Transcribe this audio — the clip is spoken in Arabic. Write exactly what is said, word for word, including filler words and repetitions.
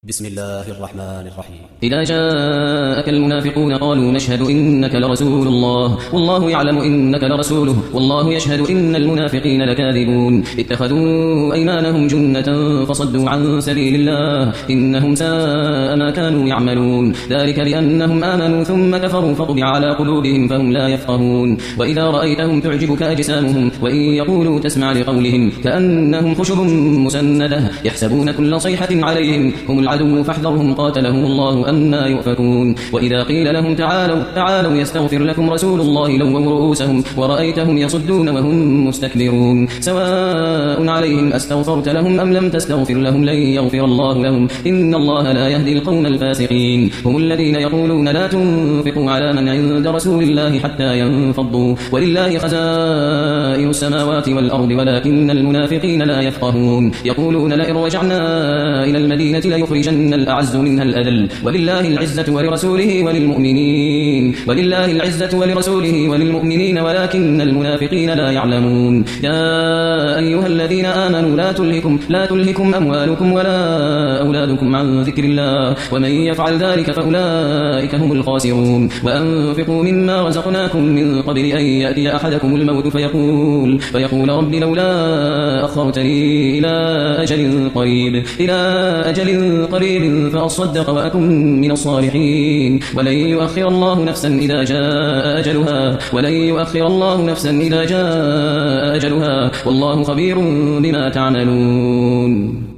بسم الله الرحمن الرحيم. إذا جاءك المنافقون قالوا نشهد إنك لرسول الله والله يعلم إنك لرسوله والله يشهد إن المنافقين لكاذبون اتخذوا أيمانهم جنة فصدوا عن سبيل الله إنهم ساء ما كانوا يعملون ذلك بأنهم آمنوا ثم كفروا فطبع على قلوبهم فهم لا يفقهون وإذا رأيتهم تعجبك أجسامهم وإن يقولوا تسمع لقولهم كأنهم خشب مسندة يحسبون كل صيحة عليهم هم العدو فاحذرهم قاتلهم الله أنى يؤفكون وإذا قيل لهم تعالوا تعالوا يستغفر لكم رسول الله لووا رؤوسهم ورأيتهم يصدون وهم مستكبرون سواء عليهم أستغفرت لهم أم لم تستغفر لهم لن يغفر الله لهم إن الله لا يهدي القوم الفاسقين هم الذين يقولون لا تنفقوا على من عند رسول الله حتى ينفضوا ولله خزائن السماوات والأرض ولكن المنافقين لا يفقهون يقولون لئن رجعنا إلى المدينة ليخرجن الأعز منها الأذل ولله العزة ولرسوله وللمؤمنين ولله العزة ولرسوله وللمؤمنين ولكن المنافقين لا يعلمون يا أيها الذين آمنوا لا تلهكم لا تلهكم أموالكم ولا أولادكم عن ذكر الله ومن يفعل ذلك فأولئك هم الخاسرون وأنفقوا مما رزقناكم من قبل أن يأتي أحدكم الموت فيقول فيقول رب لولا أخرتني إلى أجل قريب إلى أجل قريب فأصدق وأكن من الصالحين ولن يؤخر الله نفسا إذا جاء أجلها ولن يؤخر الله نفسا إذا جاء أجلها والله خبير بما تعملون.